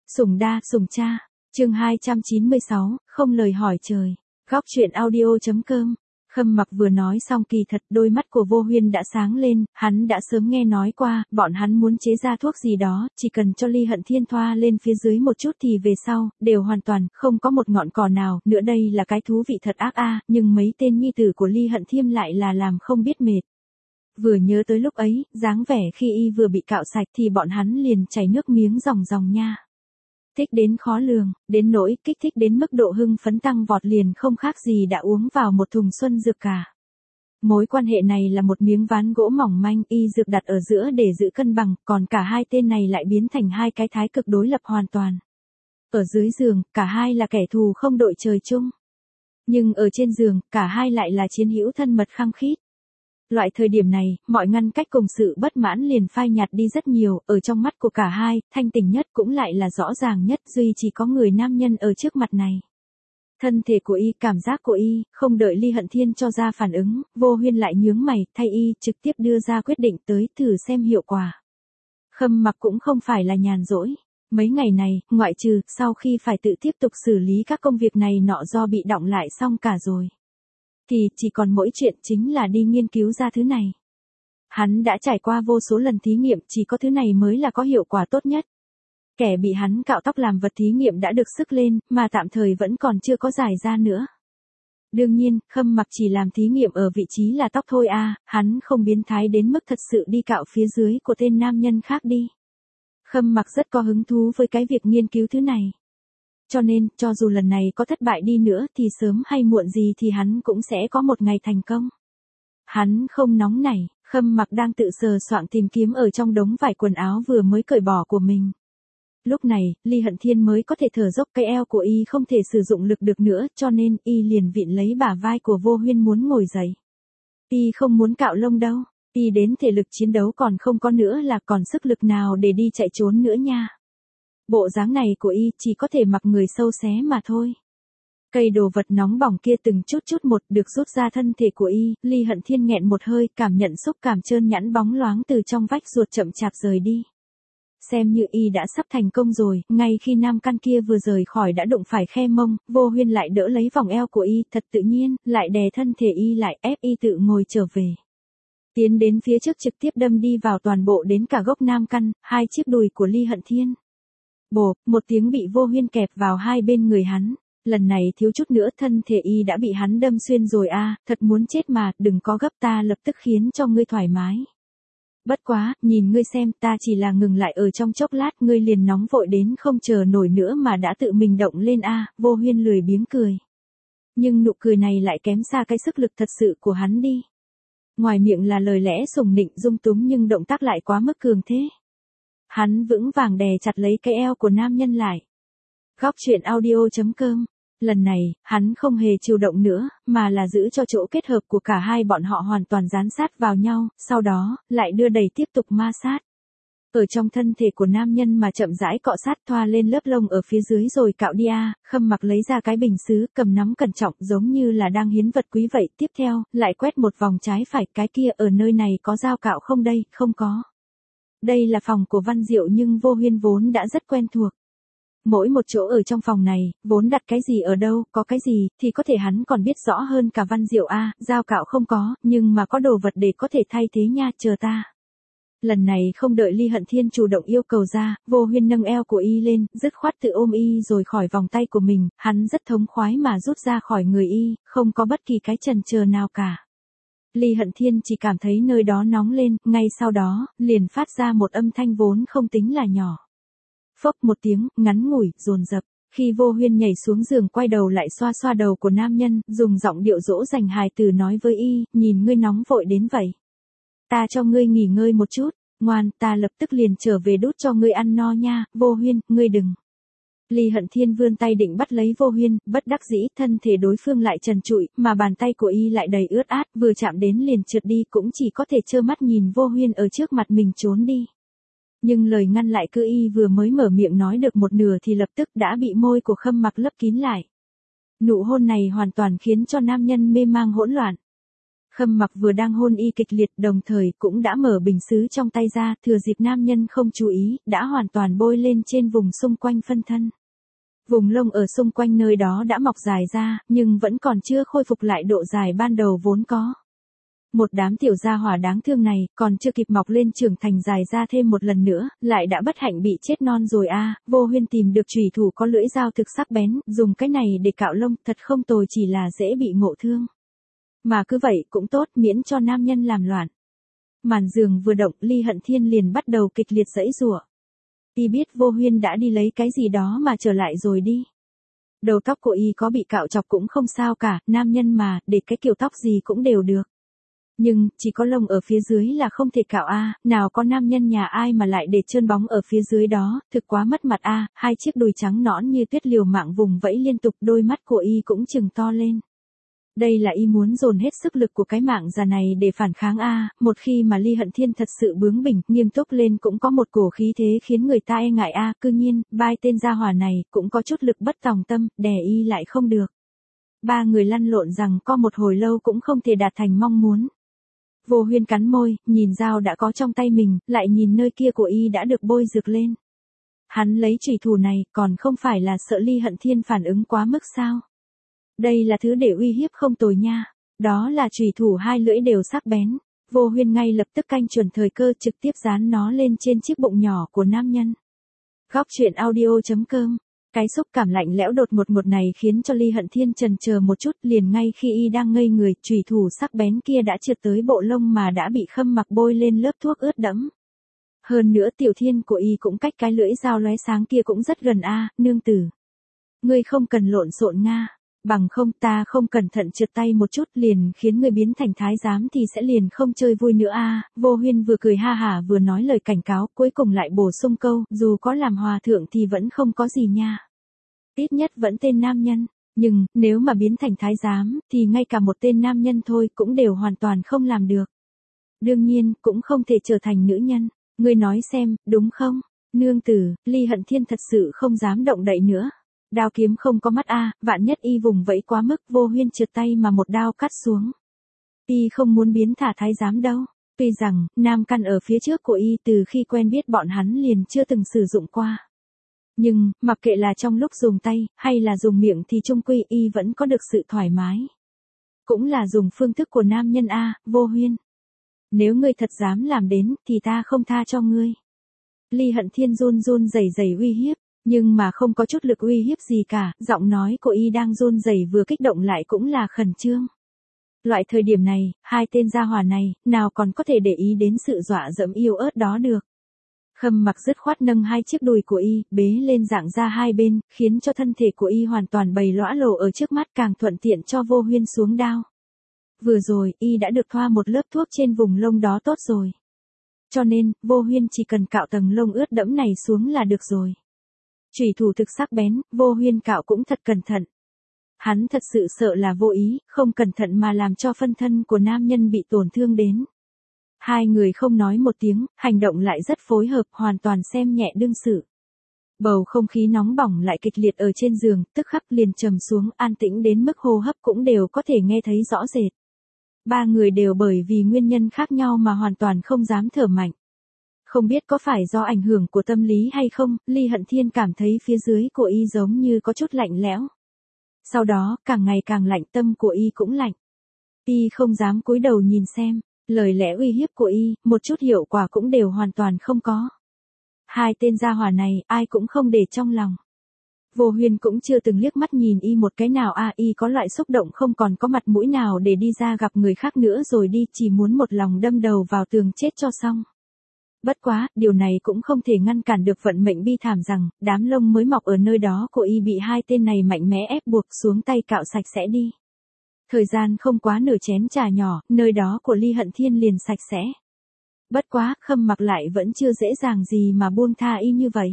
Sủng đa, sủng cha. Chương 296, không lời hỏi trời. Góc truyện audio.com. Khâm Mặc vừa nói xong kỳ thật đôi mắt của Vô Huyên đã sáng lên, hắn đã sớm nghe nói qua, bọn hắn muốn chế ra thuốc gì đó, chỉ cần cho Ly Hận Thiên thoa lên phía dưới một chút thì về sau, đều hoàn toàn, không có một ngọn cỏ nào, nữa đây là cái thú vị thật ác nhưng mấy tên nhi tử của Ly Hận Thiên lại là làm không biết mệt. Vừa nhớ tới lúc ấy, dáng vẻ khi y vừa bị cạo sạch thì bọn hắn liền chảy nước miếng ròng ròng nha. Thích đến khó lường, đến nỗi kích thích đến mức độ hưng phấn tăng vọt liền không khác gì đã uống vào một thùng xuân dược cả. Mối quan hệ này là một miếng ván gỗ mỏng manh y dược đặt ở giữa để giữ cân bằng, còn cả hai tên này lại biến thành hai cái thái cực đối lập hoàn toàn. Ở dưới giường, cả hai là kẻ thù không đội trời chung. Nhưng ở trên giường, cả hai lại là chiến hữu thân mật khăng khít. Loại thời điểm này, mọi ngăn cách cùng sự bất mãn liền phai nhạt đi rất nhiều, ở trong mắt của cả hai, thanh tỉnh nhất cũng lại là rõ ràng nhất, duy chỉ có người nam nhân ở trước mặt này. Thân thể của y, cảm giác của y, không đợi Ly Hận Thiên cho ra phản ứng, Vô Huyên lại nhướng mày, thay y trực tiếp đưa ra quyết định tới thử xem hiệu quả. Khâm Mặc cũng không phải là nhàn rỗi. Mấy ngày này, ngoại trừ, sau khi phải tự tiếp tục xử lý các công việc này nọ do bị đọng lại xong cả rồi. Thì chỉ còn mỗi chuyện chính là đi nghiên cứu ra thứ này. Hắn đã trải qua vô số lần thí nghiệm, chỉ có thứ này mới là có hiệu quả tốt nhất. Kẻ bị hắn cạo tóc làm vật thí nghiệm đã được sức lên, mà tạm thời vẫn còn chưa có giải ra nữa. Đương nhiên, Khâm Mặc chỉ làm thí nghiệm ở vị trí là tóc thôi hắn không biến thái đến mức thật sự đi cạo phía dưới của tên nam nhân khác đi. Khâm Mặc rất có hứng thú với cái việc nghiên cứu thứ này. Cho nên, cho dù lần này có thất bại đi nữa thì sớm hay muộn gì thì hắn cũng sẽ có một ngày thành công. Hắn không nóng nảy, Khâm Mặc đang tự sờ soạng tìm kiếm ở trong đống vải quần áo vừa mới cởi bỏ của mình. Lúc này, Ly Hận Thiên mới có thể thở dốc, cái eo của y không thể sử dụng lực được nữa, cho nên y liền vịn lấy bả vai của Vô Huyên muốn ngồi dậy. Y không muốn cạo lông đâu, y đến thể lực chiến đấu còn không có nữa là còn sức lực nào để đi chạy trốn nữa nha. Bộ dáng này của y chỉ có thể mặc người sâu xé mà thôi. Cây đồ vật nóng bỏng kia từng chút một được rút ra thân thể của y, Ly Hận Thiên nghẹn một hơi, cảm nhận xúc cảm trơn nhẵn bóng loáng từ trong vách ruột chậm chạp rời đi. Xem như y đã sắp thành công rồi, ngay khi nam căn kia vừa rời khỏi đã đụng phải khe mông, Vô Huyên lại đỡ lấy vòng eo của y, thật tự nhiên, lại đè thân thể y lại ép y tự ngồi trở về. Tiến đến phía trước trực tiếp đâm đi vào toàn bộ đến cả gốc nam căn, hai chiếc đùi của Ly Hận Thiên. Bộp, một tiếng bị Vô Huyên kẹp vào hai bên người hắn. Lần này thiếu chút nữa thân thể y đã bị hắn đâm xuyên rồi thật muốn chết mà, đừng có gấp, ta lập tức khiến cho ngươi thoải mái. Bất quá, nhìn ngươi xem, ta chỉ là ngừng lại ở trong chốc lát, ngươi liền nóng vội đến không chờ nổi nữa mà đã tự mình động lên Vô Huyên lười biếng cười. Nhưng nụ cười này lại kém xa cái sức lực thật sự của hắn đi. Ngoài miệng là lời lẽ sủng nịnh dung túng nhưng động tác lại quá mức cường thế. Hắn vững vàng đè chặt lấy cái eo của nam nhân lại. Góc truyện audio.com. Lần này, hắn không hề chịu động nữa, mà là giữ cho chỗ kết hợp của cả hai bọn họ hoàn toàn dán sát vào nhau, sau đó, lại đưa đẩy tiếp tục ma sát. Ở trong thân thể của nam nhân mà chậm rãi cọ sát, thoa lên lớp lông ở phía dưới rồi cạo đi Khâm Mặc lấy ra cái bình sứ, cầm nắm cẩn trọng giống như là đang hiến vật quý vậy. Tiếp theo, lại quét một vòng trái phải, cái kia ở nơi này có dao cạo không đây, không có. Đây là phòng của Văn Diệu nhưng Vô Huyên vốn đã rất quen thuộc. Mỗi một chỗ ở trong phòng này, vốn đặt cái gì ở đâu, có cái gì, thì có thể hắn còn biết rõ hơn cả Văn Diệu dao cạo không có, nhưng mà có đồ vật để có thể thay thế nha, chờ ta. Lần này không đợi Ly Hận Thiên chủ động yêu cầu ra, Vô Huyên nâng eo của y lên, dứt khoát tự ôm y rồi khỏi vòng tay của mình, hắn rất thống khoái mà rút ra khỏi người y, không có bất kỳ cái chần chờ nào cả. Ly Hận Thiên chỉ cảm thấy nơi đó nóng lên, ngay sau đó, liền phát ra một âm thanh vốn không tính là nhỏ. Phốc một tiếng, ngắn ngủi, dồn dập. Khi Vô Huyên nhảy xuống giường quay đầu lại xoa xoa đầu của nam nhân, dùng giọng điệu dỗ dành hài từ nói với y, nhìn ngươi nóng vội đến vậy. Ta cho ngươi nghỉ ngơi một chút, ngoan, ta lập tức liền trở về đút cho ngươi ăn no nha, Vô Huyên, ngươi đừng. Ly Hận Thiên vươn tay định bắt lấy Vô Huyên, bất đắc dĩ, thân thể đối phương lại trần trụi, mà bàn tay của y lại đầy ướt át, vừa chạm đến liền trượt đi, cũng chỉ có thể trơ mắt nhìn Vô Huyên ở trước mặt mình trốn đi. Nhưng lời ngăn lại cứ y vừa mới mở miệng nói được một nửa thì lập tức đã bị môi của Khâm Mặc lấp kín lại. Nụ hôn này hoàn toàn khiến cho nam nhân mê mang hỗn loạn. Khâm Mặc vừa đang hôn y kịch liệt đồng thời cũng đã mở bình sứ trong tay ra, thừa dịp nam nhân không chú ý, đã hoàn toàn bôi lên trên vùng xung quanh phân thân. Vùng lông ở xung quanh nơi đó đã mọc dài ra, nhưng vẫn còn chưa khôi phục lại độ dài ban đầu vốn có. Một đám tiểu gia hỏa đáng thương này, còn chưa kịp mọc lên trưởng thành dài ra thêm một lần nữa, lại đã bất hạnh bị chết non rồi a. Vô Huyên tìm được chùy thủ có lưỡi dao thực sắc bén, dùng cái này để cạo lông, thật không tồi, chỉ là dễ bị ngộ thương. Mà cứ vậy cũng tốt, miễn cho nam nhân làm loạn. Màn giường vừa động, Ly Hận Thiên liền bắt đầu kịch liệt giãy giụa. Y biết Vô Huyên đã đi lấy cái gì đó mà trở lại rồi đi. Đầu tóc của y có bị cạo chọc cũng không sao cả, nam nhân mà, để cái kiểu tóc gì cũng đều được. Nhưng, chỉ có lông ở phía dưới là không thể cạo a, nào có nam nhân nhà ai mà lại để trơn bóng ở phía dưới đó, thực quá mất mặt a. Hai chiếc đùi trắng nõn như tuyết liều mạng vùng vẫy liên tục, đôi mắt của y cũng trừng to lên. Đây là y muốn dồn hết sức lực của cái mạng già này để phản kháng a. Một khi mà Ly Hận Thiên thật sự bướng bỉnh, nghiêm túc lên cũng có một cổ khí thế khiến người ta e ngại a. Cư nhiên, bai tên gia hỏa này cũng có chút lực bất tòng tâm, đè y lại không được. Ba người lăn lộn rằng co một hồi lâu cũng không thể đạt thành mong muốn. Vô Huyên cắn môi, nhìn dao đã có trong tay mình, lại nhìn nơi kia của y đã được bôi rực lên. Hắn lấy chùy thủ này, còn không phải là sợ Ly Hận Thiên phản ứng quá mức sao? Đây là thứ để uy hiếp không tồi nha. Đó là chùy thủ hai lưỡi đều sắc bén. Vô Huyên ngay lập tức canh chuẩn thời cơ, trực tiếp dán nó lên trên chiếc bụng nhỏ của nam nhân. Góc truyện audio.com. Cái xúc cảm lạnh lẽo đột một này khiến cho Ly Hận Thiên chần chờ một chút, liền ngay khi y đang ngây người, chùy thủ sắc bén kia đã trượt tới bộ lông mà đã bị Khâm Mặc bôi lên lớp thuốc ướt đẫm. Hơn nữa tiểu thiên của y cũng cách cái lưỡi dao lóe sáng kia cũng rất gần a. Nương tử. Ngươi không cần lộn xộn nga. Bằng không ta không cẩn thận trượt tay một chút liền khiến ngươi biến thành thái giám thì sẽ liền không chơi vui nữa a. Vô Huyên vừa cười ha hả vừa nói lời cảnh cáo, cuối cùng lại bổ sung câu, dù có làm hòa thượng thì vẫn không có gì nha. Ít nhất vẫn tên nam nhân, nhưng nếu mà biến thành thái giám thì ngay cả một tên nam nhân thôi cũng đều hoàn toàn không làm được. Đương nhiên cũng không thể trở thành nữ nhân, ngươi nói xem, đúng không? Nương tử, Ly Hận Thiên thật sự không dám động đậy nữa. Đao kiếm không có mắt a, vạn nhất y vùng vẫy quá mức, Vô Huyên trượt tay mà một đao cắt xuống. Y không muốn biến thả thái giám đâu. Tuy rằng, nam căn ở phía trước của y từ khi quen biết bọn hắn liền chưa từng sử dụng qua. Nhưng, mặc kệ là trong lúc dùng tay, hay là dùng miệng thì chung quy y vẫn có được sự thoải mái. Cũng là dùng phương thức của nam nhân a, Vô Huyên. Nếu ngươi thật dám làm đến, thì ta không tha cho ngươi. Ly Hận Thiên run run rẩy rẩy uy hiếp. Nhưng mà không có chút lực uy hiếp gì cả, giọng nói của y đang run rẩy vừa kích động lại cũng là khẩn trương. Loại thời điểm này, hai tên gia hỏa này, nào còn có thể để ý đến sự dọa dẫm yếu ớt đó được. Khâm Mặc dứt khoát nâng hai chiếc đùi của y, bế lên dạng ra hai bên, khiến cho thân thể của y hoàn toàn bày lõa lồ ở trước mắt, càng thuận tiện cho Vô Huyên xuống đao. Vừa rồi, y đã được thoa một lớp thuốc trên vùng lông đó tốt rồi. Cho nên, Vô Huyên chỉ cần cạo tầng lông ướt đẫm này xuống là được rồi. Chùy thủ thực sắc bén, Vô Huyên cạo cũng thật cẩn thận. Hắn thật sự sợ là vô ý, không cẩn thận mà làm cho phân thân của nam nhân bị tổn thương đến. Hai người không nói một tiếng, hành động lại rất phối hợp, hoàn toàn xem nhẹ đương sự. Bầu không khí nóng bỏng lại kịch liệt ở trên giường, tức khắc liền trầm xuống, an tĩnh đến mức hô hấp cũng đều có thể nghe thấy rõ rệt. Ba người đều bởi vì nguyên nhân khác nhau mà hoàn toàn không dám thở mạnh. Không biết có phải do ảnh hưởng của tâm lý hay không, Ly Hận Thiên cảm thấy phía dưới của y giống như có chút lạnh lẽo. Sau đó, càng ngày càng lạnh, tâm của y cũng lạnh. Y không dám cúi đầu nhìn xem, lời lẽ uy hiếp của y, một chút hiệu quả cũng đều hoàn toàn không có. Hai tên gia hỏa này, ai cũng không để trong lòng. Vô Huyên cũng chưa từng liếc mắt nhìn y một cái nào a, y có loại xúc động không còn có mặt mũi nào để đi ra gặp người khác nữa rồi đi, chỉ muốn một lòng đâm đầu vào tường chết cho xong. Bất quá, điều này cũng không thể ngăn cản được vận mệnh bi thảm rằng, đám lông mới mọc ở nơi đó của y bị hai tên này mạnh mẽ ép buộc xuống tay cạo sạch sẽ đi. Thời gian không quá nửa chén trà nhỏ, nơi đó của Ly Hận Thiên liền sạch sẽ. Bất quá, Khâm Mặc lại vẫn chưa dễ dàng gì mà buông tha y như vậy.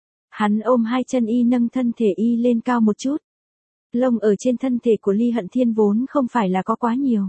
Hắn ôm hai chân y nâng thân thể y lên cao một chút. Lông ở trên thân thể của Ly Hận Thiên vốn không phải là có quá nhiều.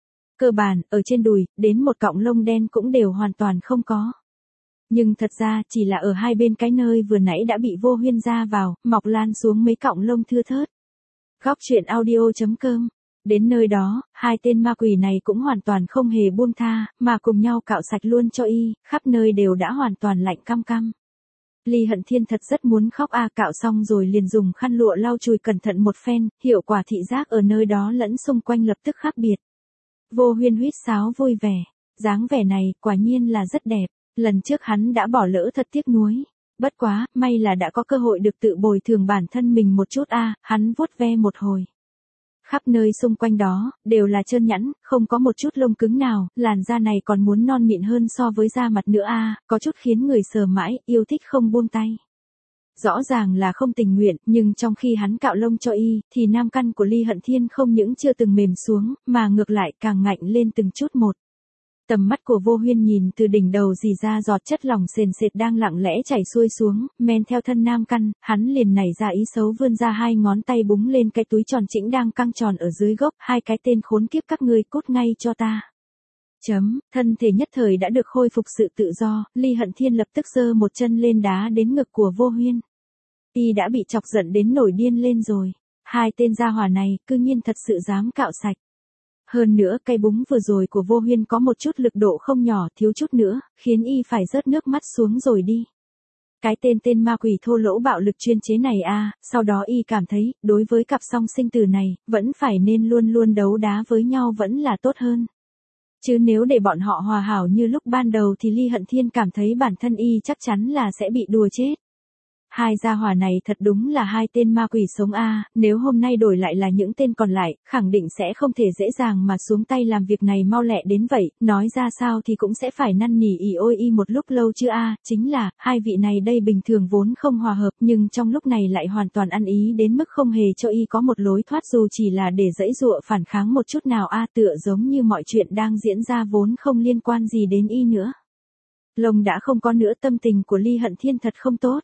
Cơ bản, ở trên đùi, đến một cọng lông đen cũng đều hoàn toàn không có. Nhưng thật ra, chỉ là ở hai bên cái nơi vừa nãy đã bị Vô Huyên ra vào, mọc lan xuống mấy cọng lông thưa thớt. Góc truyện audio.com Đến nơi đó, hai tên ma quỷ này cũng hoàn toàn không hề buông tha, mà cùng nhau cạo sạch luôn cho y, khắp nơi đều đã hoàn toàn lạnh căm căm. Ly Hận Thiên thật rất muốn khóc cạo xong rồi liền dùng khăn lụa lau chùi cẩn thận một phen, hiệu quả thị giác ở nơi đó lẫn xung quanh lập tức khác biệt. Vô Huyên huýt sáo vui vẻ, dáng vẻ này quả nhiên là rất đẹp, lần trước hắn đã bỏ lỡ thật tiếc nuối. Bất quá, may là đã có cơ hội được tự bồi thường bản thân mình một chút hắn vuốt ve một hồi. Khắp nơi xung quanh đó, đều là trơn nhẵn, không có một chút lông cứng nào, làn da này còn muốn non mịn hơn so với da mặt nữa có chút khiến người sờ mãi, yêu thích không buông tay. Rõ ràng là không tình nguyện, nhưng trong khi hắn cạo lông cho y, thì nam căn của Ly Hận Thiên không những chưa từng mềm xuống, mà ngược lại càng ngạnh lên từng chút một. Tầm mắt của Vô Huyên nhìn từ đỉnh đầu dì ra giọt chất lỏng sền sệt đang lặng lẽ chảy xuôi xuống, men theo thân nam căn, hắn liền nảy ra ý xấu vươn ra hai ngón tay búng lên cái túi tròn chỉnh đang căng tròn ở dưới gốc, hai cái tên khốn kiếp các ngươi cút ngay cho ta. Thân thể nhất thời đã được khôi phục sự tự do, Ly Hận Thiên lập tức giơ một chân lên đá đến ngực của Vô Huyên. Y đã bị chọc giận đến nổi điên lên rồi, hai tên gia hỏa này cư nhiên thật sự dám cạo sạch. Hơn nữa cây búng vừa rồi của Vô Huyên có một chút lực độ không nhỏ, thiếu chút nữa, khiến y phải rớt nước mắt xuống rồi đi. Cái tên ma quỷ thô lỗ bạo lực chuyên chế này sau đó y cảm thấy, đối với cặp song sinh tử này, vẫn phải nên luôn luôn đấu đá với nhau vẫn là tốt hơn. Chứ nếu để bọn họ hòa hảo như lúc ban đầu thì Ly Hận Thiên cảm thấy bản thân y chắc chắn là sẽ bị đùa chết. Hai gia hỏa này thật đúng là hai tên ma quỷ sống nếu hôm nay đổi lại là những tên còn lại, khẳng định sẽ không thể dễ dàng mà xuống tay làm việc này mau lẹ đến vậy, nói ra sao thì cũng sẽ phải năn nỉ ỉ ôi y một lúc lâu chứ chính là, hai vị này đây bình thường vốn không hòa hợp nhưng trong lúc này lại hoàn toàn ăn ý đến mức không hề cho y có một lối thoát dù chỉ là để giãy giụa phản kháng một chút nào tựa giống như mọi chuyện đang diễn ra vốn không liên quan gì đến y nữa. Lông đã không có nữa, tâm tình của Ly Hận Thiên thật không tốt.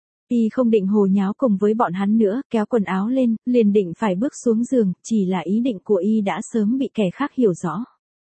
Y không định hồ nháo cùng với bọn hắn nữa, kéo quần áo lên, liền định phải bước xuống giường, chỉ là ý định của y đã sớm bị kẻ khác hiểu rõ.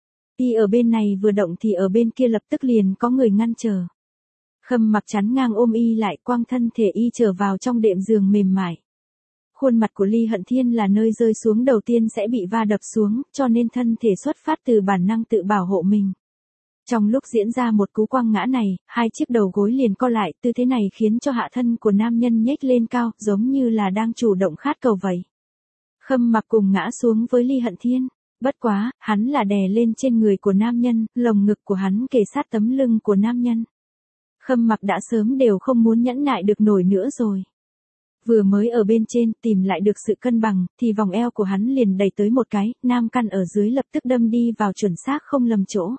Y ở bên này vừa động thì ở bên kia lập tức liền có người ngăn chờ. Khâm Mặc chắn ngang ôm y lại, quăng thân thể y trở vào trong đệm giường mềm mại. Khuôn mặt của Ly Hận Thiên là nơi rơi xuống đầu tiên sẽ bị va đập xuống, cho nên thân thể xuất phát từ bản năng tự bảo hộ mình. Trong lúc diễn ra một cú quăng ngã này, hai chiếc đầu gối liền co lại, tư thế này khiến cho hạ thân của nam nhân nhếch lên cao, giống như là đang chủ động khát cầu vậy. Khâm Mặc cùng ngã xuống với Ly Hận Thiên. Bất quá, hắn là đè lên trên người của nam nhân, lồng ngực của hắn kề sát tấm lưng của nam nhân. Khâm Mặc đã sớm đều không muốn nhẫn nại được nổi nữa rồi. Vừa mới ở bên trên tìm lại được sự cân bằng, thì vòng eo của hắn liền đẩy tới một cái, nam căn ở dưới lập tức đâm đi vào chuẩn xác không lầm chỗ.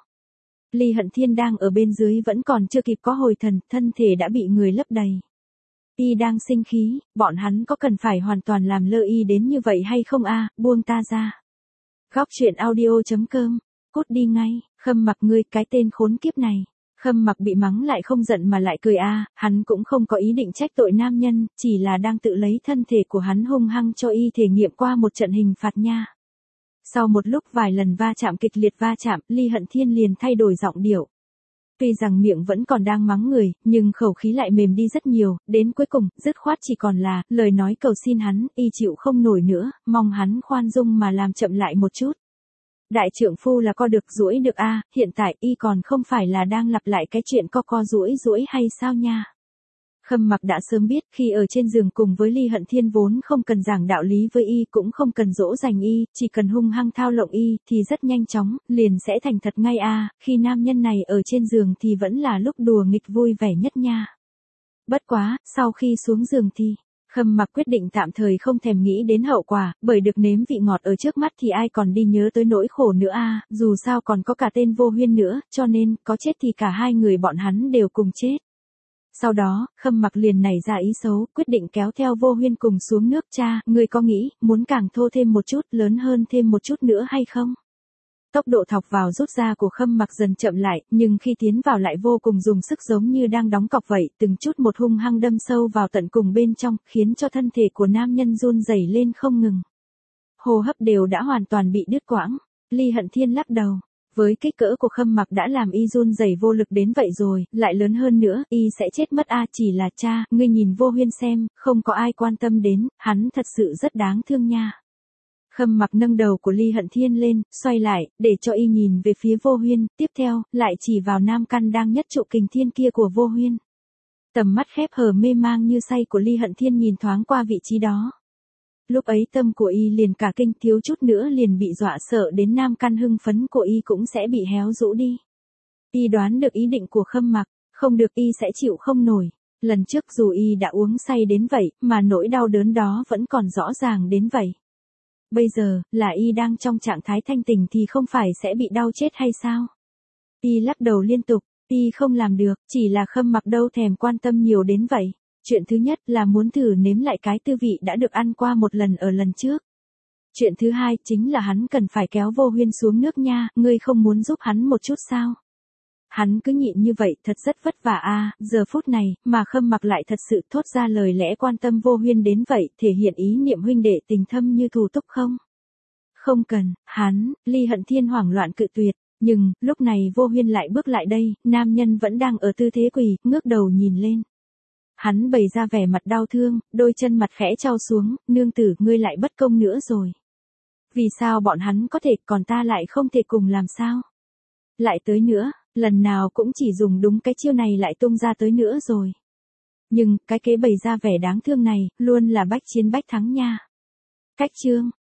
Ly Hận Thiên đang ở bên dưới vẫn còn chưa kịp có hồi thần, thân thể đã bị người lấp đầy. Y đang sinh khí, bọn hắn có cần phải hoàn toàn làm lơ y đến như vậy hay không buông ta ra. Góc truyện audio.com, cút đi ngay, Khâm Mặc ngươi cái tên khốn kiếp này. Khâm Mặc bị mắng lại không giận mà lại cười hắn cũng không có ý định trách tội nam nhân, chỉ là đang tự lấy thân thể của hắn hung hăng cho y thể nghiệm qua một trận hình phạt nha. Sau một lúc vài lần va chạm kịch liệt Ly Hận Thiên liền thay đổi giọng điệu. Tuy rằng miệng vẫn còn đang mắng người, nhưng khẩu khí lại mềm đi rất nhiều, đến cuối cùng, dứt khoát chỉ còn là, lời nói cầu xin hắn, y chịu không nổi nữa, mong hắn khoan dung mà làm chậm lại một chút. Đại trượng phu là co được duỗi được hiện tại y còn không phải là đang lặp lại cái chuyện co duỗi hay sao nha. Khâm Mặc đã sớm biết khi ở trên giường cùng với Ly Hận Thiên vốn không cần giảng đạo lý với y cũng không cần dỗ dành y, chỉ cần hung hăng thao lộng y thì rất nhanh chóng, liền sẽ thành thật ngay khi nam nhân này ở trên giường thì vẫn là lúc đùa nghịch vui vẻ nhất nha. Bất quá, sau khi xuống giường thì, Khâm Mặc quyết định tạm thời không thèm nghĩ đến hậu quả, bởi được nếm vị ngọt ở trước mắt thì ai còn đi nhớ tới nỗi khổ nữa dù sao còn có cả tên Vô Huyên nữa, cho nên, có chết thì cả hai người bọn hắn đều cùng chết. Sau đó, Khâm Mặc liền nảy ra ý xấu, quyết định kéo theo Vô Huyên cùng xuống nước. Ngươi có nghĩ, muốn càng thô thêm một chút, lớn hơn thêm một chút nữa hay không? Tốc độ thọc vào rút ra của Khâm Mặc dần chậm lại, nhưng khi tiến vào lại vô cùng dùng sức giống như đang đóng cọc vậy, từng chút một hung hăng đâm sâu vào tận cùng bên trong, khiến cho thân thể của nam nhân run rẩy lên không ngừng. Hô hấp đều đã hoàn toàn bị đứt quãng. Ly Hận Thiên lắc đầu. Với kích cỡ của Khâm Mặc đã làm y run rẩy vô lực đến vậy rồi, lại lớn hơn nữa, y sẽ chết mất chỉ là ngươi nhìn Vô Huyên xem, không có ai quan tâm đến, hắn thật sự rất đáng thương nha. Khâm Mặc nâng đầu của Ly Hận Thiên lên, xoay lại, để cho y nhìn về phía Vô Huyên, tiếp theo, lại chỉ vào nam căn đang nhất trụ kình thiên kia của Vô Huyên. Tầm mắt khép hờ mê mang như say của Ly Hận Thiên nhìn thoáng qua vị trí đó. Lúc ấy tâm của y liền cả kinh, thiếu chút nữa liền bị dọa sợ đến nam căn hưng phấn của y cũng sẽ bị héo rũ đi. Y đoán được ý định của Khâm Mặc, không được y sẽ chịu không nổi. Lần trước dù y đã uống say đến vậy, mà nỗi đau đớn đó vẫn còn rõ ràng đến vậy. Bây giờ, là y đang trong trạng thái thanh tỉnh thì không phải sẽ bị đau chết hay sao? Y lắc đầu liên tục, y không làm được, chỉ là Khâm Mặc đâu thèm quan tâm nhiều đến vậy. Chuyện thứ nhất là muốn thử nếm lại cái tư vị đã được ăn qua một lần ở lần trước. Chuyện thứ hai chính là hắn cần phải kéo Vô Huyên xuống nước nha, ngươi không muốn giúp hắn một chút sao? Hắn cứ nhịn như vậy thật rất vất vả a. Giờ phút này, mà Khâm Mặc lại thật sự thốt ra lời lẽ quan tâm Vô Huyên đến vậy, thể hiện ý niệm huynh đệ tình thâm như thù túc không? Không cần, Ly Hận Thiên hoảng loạn cự tuyệt, nhưng, lúc này Vô Huyên lại bước lại đây, nam nhân vẫn đang ở tư thế quỳ, ngước đầu nhìn lên. Hắn bày ra vẻ mặt đau thương, đôi chân mặt khẽ trao xuống, nương tử ngươi lại bất công nữa rồi. Vì sao bọn hắn có thể, còn ta lại không thể cùng làm sao? Lại tới nữa, lần nào cũng chỉ dùng đúng cái chiêu này lại tung ra tới nữa rồi. Nhưng, cái kế bày ra vẻ đáng thương này, luôn là bách chiến bách thắng nha. Cách chương